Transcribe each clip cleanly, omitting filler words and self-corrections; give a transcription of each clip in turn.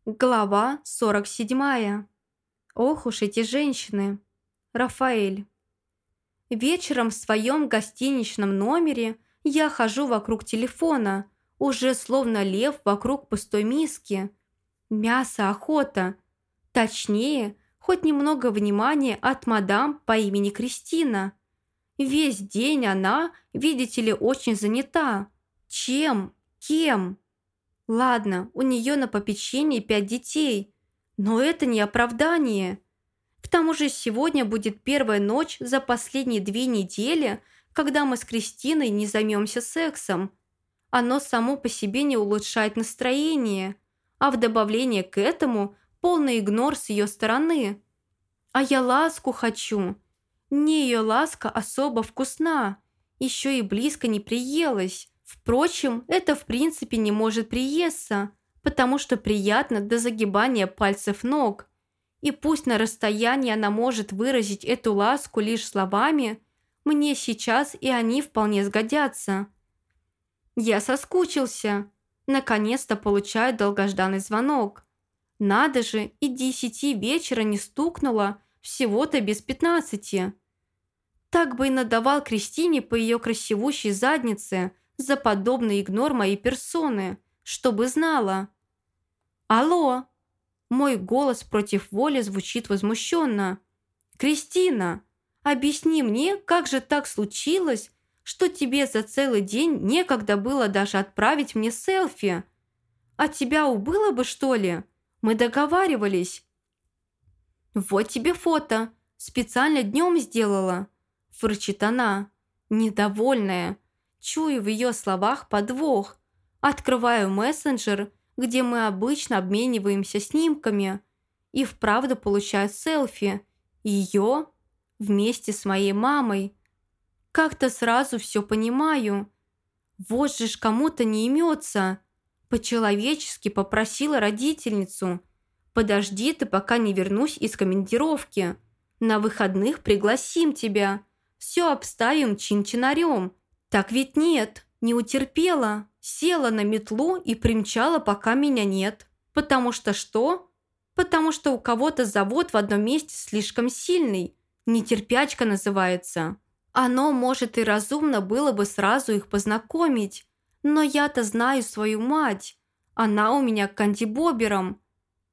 Глава 47. Ох уж эти женщины. Рафаэль. Вечером в своем гостиничном номере я хожу вокруг телефона, уже словно лев вокруг пустой миски. Мясо, охота. Точнее, хоть немного внимания от мадам по имени Кристина. Весь день она, видите ли, очень занята. Чем? Кем? Ладно, у нее на попечении 5 детей, но это не оправдание. К тому же сегодня будет первая ночь за последние 2 недели, когда мы с Кристиной не займемся сексом. Оно само по себе не улучшает настроение, а в добавление к этому полный игнор с ее стороны. А я ласку хочу. Мне ее ласка особо вкусна, еще и близко не приелась. Впрочем, это в принципе не может приесться, потому что приятно до загибания пальцев ног. И пусть на расстоянии она может выразить эту ласку лишь словами, мне сейчас и они вполне сгодятся. Я соскучился. Наконец-то получаю долгожданный звонок. Надо же, и 10 вечера не стукнуло, всего-то без 15. Так бы и надавал Кристине по ее красивущей заднице за подобный игнор моей персоны, чтобы знала. «Алло!» Мой голос против воли звучит возмущенно. «Кристина, объясни мне, как же так случилось, что тебе за целый день некогда было даже отправить мне селфи? А тебя убыло бы, что ли? Мы договаривались». «Вот тебе фото. Специально днем сделала», – фырчит она, недовольная. Чую в ее словах подвох. Открываю мессенджер, где мы обычно обмениваемся снимками, и вправду получаю селфи. Ее вместе с моей мамой. Как-то сразу все понимаю. Вот же ж кому-то не имется. По-человечески попросила родительницу. «Подожди ты, пока не вернусь из командировки. На выходных пригласим тебя. Все обставим чин-чинарем». Так ведь нет, не утерпела. Села на метлу и примчала, пока меня нет. Потому что что? Потому что у кого-то завод в одном месте слишком сильный. Нетерпячка называется. Оно, может, и разумно было бы сразу их познакомить. Но я-то знаю свою мать. Она у меня кандибобером.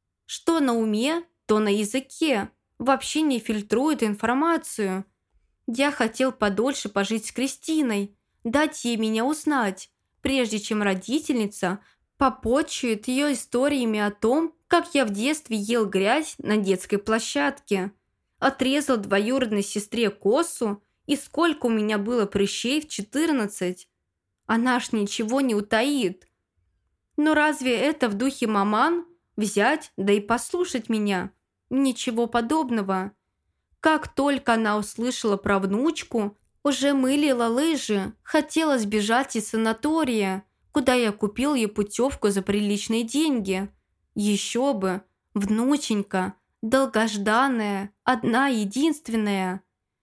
Что на уме, то на языке. Вообще не фильтрует информацию. Я хотел подольше пожить с Кристиной, дать ей меня узнать, прежде чем родительница попотчует ее историями о том, как я в детстве ел грязь на детской площадке, отрезал двоюродной сестре косу и сколько у меня было прыщей в 14. Она ж ничего не утаит. Но разве это в духе маман взять, да и послушать меня? Ничего подобного. Как только она услышала про внучку, уже мылила лыжи, хотела сбежать из санатория, куда я купил ей путевку за приличные деньги. Еще бы, внученька, долгожданная, одна единственная.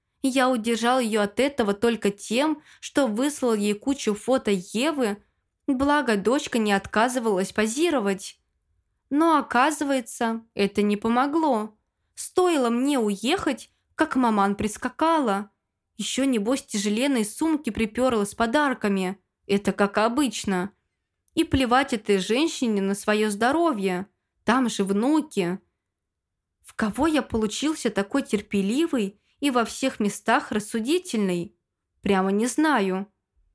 Я удержал ее от этого только тем, что выслал ей кучу фото Евы, благо дочка не отказывалась позировать. Но оказывается, это не помогло. Стоило мне уехать, как маман прискакала. Еще, небось, тяжеленные сумки приперла с подарками. Это как обычно. И плевать этой женщине на свое здоровье. Там же внуки. В кого я получился такой терпеливый и во всех местах рассудительный? Прямо не знаю.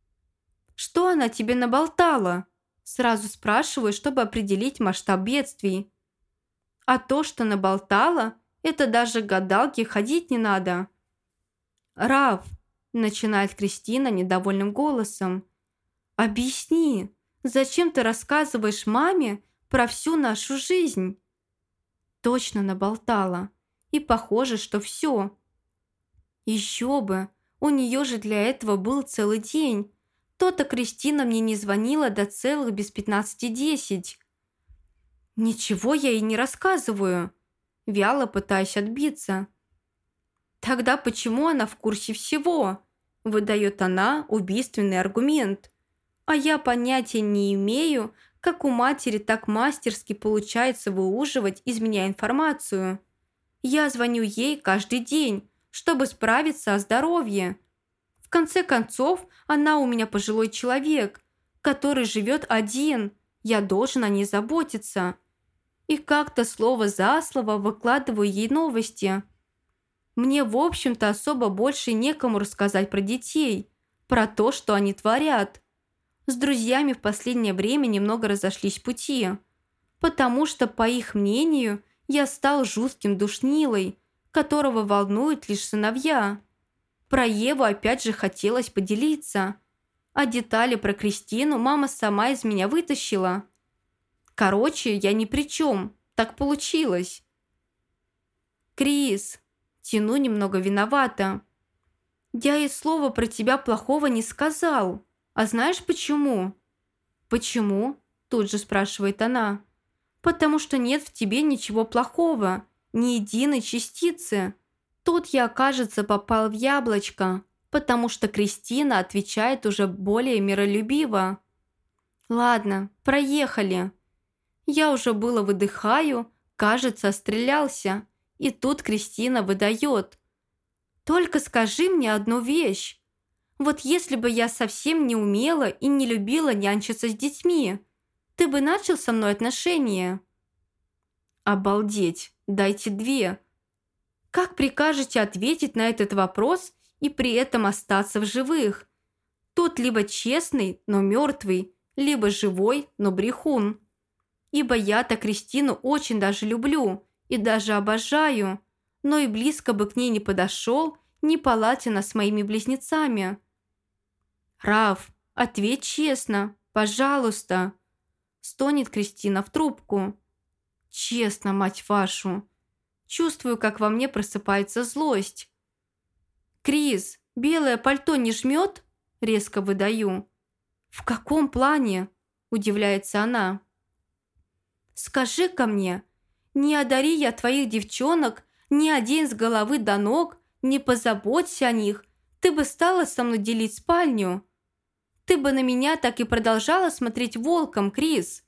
«Что она тебе наболтала?» Сразу спрашиваю, чтобы определить масштаб бедствий. А то, что наболтала, это даже к гадалке ходить не надо. «Раф», – начинает Кристина недовольным голосом, – «объясни, зачем ты рассказываешь маме про всю нашу жизнь?» Точно наболтала. И похоже, что все. Еще бы, у нее же для этого был целый день. То-то Кристина мне не звонила до целых без 15:10. «Ничего я ей не рассказываю», – вяло пытаюсь отбиться. «Тогда почему она в курсе всего?» – выдает она убийственный аргумент. «А я понятия не имею, как у матери так мастерски получается выуживать из меня информацию. Я звоню ей каждый день, чтобы справиться о здоровье. В конце концов, она у меня пожилой человек, который живет один. Я должен о ней заботиться. И как-то слово за слово выкладываю ей новости. Мне, в общем-то, особо больше некому рассказать про детей, про то, что они творят. С друзьями в последнее время немного разошлись пути, потому что, по их мнению, я стал жутким душнилой, которого волнуют лишь сыновья. Про Еву опять же хотелось поделиться, а детали про Кристину мама сама из меня вытащила. Короче, я ни при чем, так получилось. Крис, тяну немного виновата. Я и слова про тебя плохого не сказал. А знаешь почему? Почему? Тут же спрашивает она. Потому что нет в тебе ничего плохого, ни единой частицы. Тут я, кажется, попал в яблочко, потому что Кристина отвечает уже более миролюбиво. Ладно, проехали. Я уже было выдыхаю, кажется, стрелялся. И тут Кристина выдает. Только скажи мне одну вещь. Вот если бы я совсем не умела и не любила нянчиться с детьми, ты бы начал со мной отношения? Обалдеть, дайте две. Как прикажете ответить на этот вопрос и при этом остаться в живых? Тут либо честный, но мертвый, либо живой, но брехун. Ибо я-то Кристину очень даже люблю и даже обожаю, но и близко бы к ней не подошел, не палатина с моими близнецами. «Раф, ответь честно, пожалуйста!» Стонет Кристина в трубку. «Честно, мать вашу!» Чувствую, как во мне просыпается злость. «Крис, белое пальто не жмет?» Резко выдаю. «В каком плане?» Удивляется она. «Скажи-ка мне, не одари я твоих девчонок, не одень с головы до ног, не позаботься о них, ты бы стала со мной делить спальню. Ты бы на меня так и продолжала смотреть волком, Крис».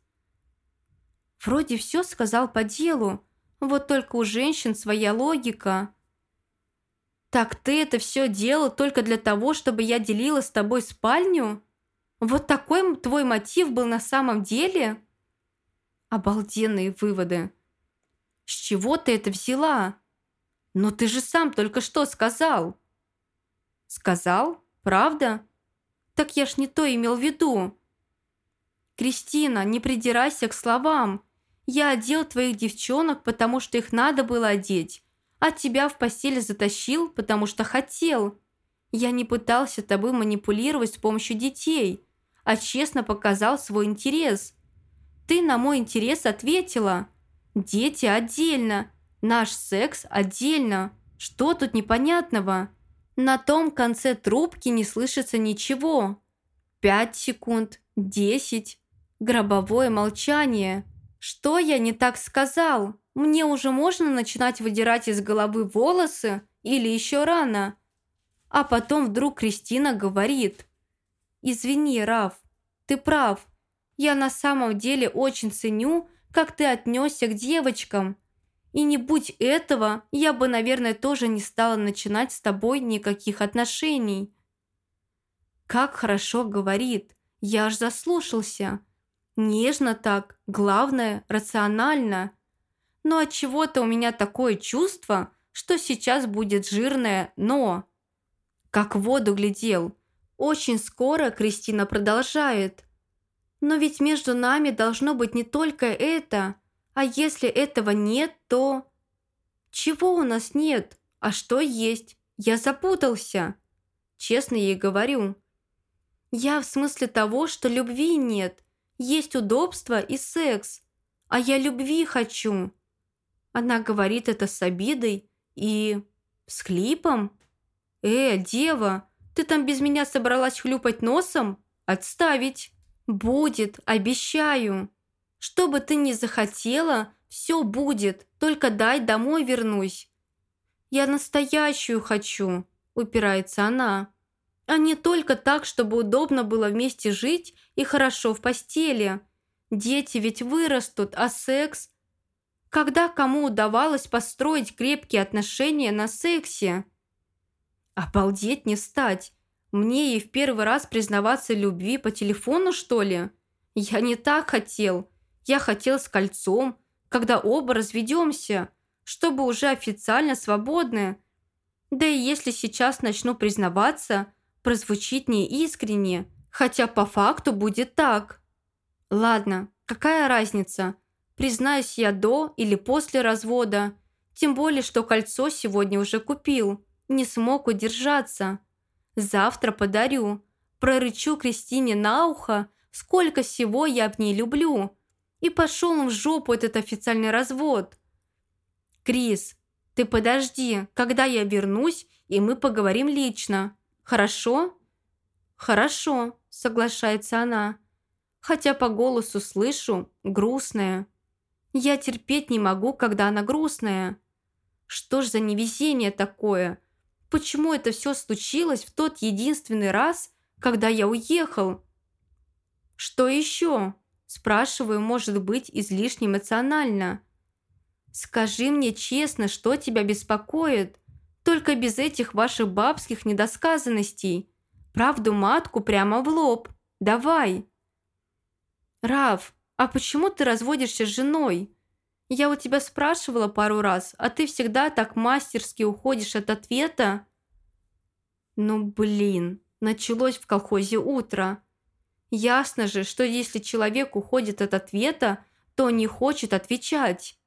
Вроде все сказал по делу, вот только у женщин своя логика. «Так ты это все делал только для того, чтобы я делила с тобой спальню? Вот такой твой мотив был на самом деле?» Обалденные выводы. «С чего ты это взяла? Но ты же сам только что сказал». «Сказал? Правда? Так я ж не то имел в виду». «Кристина, не придирайся к словам. Я одел твоих девчонок, потому что их надо было одеть, а тебя в постель затащил, потому что хотел. Я не пытался тобой манипулировать с помощью детей, а честно показал свой интерес. Ты на мой интерес ответила. Дети отдельно, наш секс отдельно. Что тут непонятного?» На том конце трубки не слышится ничего. 5 секунд, 10. Гробовое молчание. Что я не так сказал? Мне уже можно начинать выдирать из головы волосы или еще рано? А потом вдруг Кристина говорит. «Извини, Раф, ты прав. Я на самом деле очень ценю, как ты отнесся к девочкам. И не будь этого, я бы, наверное, тоже не стала начинать с тобой никаких отношений». Как хорошо говорит, я аж заслушался. Нежно так, главное, рационально. Но от чего-то у меня такое чувство, что сейчас будет жирное «но». Как в воду глядел. Очень скоро Кристина продолжает. «Но ведь между нами должно быть не только это. А если этого нет, то...» «Чего у нас нет? А что есть? Я запутался». Честно ей говорю. «Я в смысле того, что любви нет. Есть удобство и секс. А я любви хочу». Она говорит это с обидой и... с хлипом. Дева, ты там без меня собралась хлюпать носом? Отставить. Будет, обещаю. Что бы ты ни захотела, все будет, только дай домой вернусь». «Я настоящую хочу», – упирается она. «А не только так, чтобы удобно было вместе жить и хорошо в постели. Дети ведь вырастут, а секс? Когда кому удавалось построить крепкие отношения на сексе? Обалдеть не стать. Мне ей в первый раз признаваться в любви по телефону, что ли? Я не так хотел. Я хотел с кольцом, когда оба разведемся, чтобы уже официально свободны. Да и если сейчас начну признаваться, прозвучит неискренне, хотя по факту будет так. Ладно, какая разница, признаюсь я до или после развода, тем более, что кольцо сегодня уже купил, не смог удержаться. Завтра подарю, прорычу Кристине на ухо, сколько всего я в ней люблю. И пошел он в жопу этот официальный развод. Крис, ты подожди, когда я вернусь, и мы поговорим лично. Хорошо? Хорошо, соглашается она. Хотя по голосу слышу грустная. Я терпеть не могу, когда она грустная. Что ж за невезение такое? Почему это все случилось в тот единственный раз, когда я уехал? Что еще? Спрашиваю, может быть, излишне эмоционально. Скажи мне честно, что тебя беспокоит? Только без этих ваших бабских недосказанностей. Правду матку прямо в лоб. Давай. Раф, а почему ты разводишься с женой? Я у тебя спрашивала пару раз, а ты всегда так мастерски уходишь от ответа. Ну блин, началось в колхозе утро. Ясно же, что если человек уходит от ответа, то не хочет отвечать.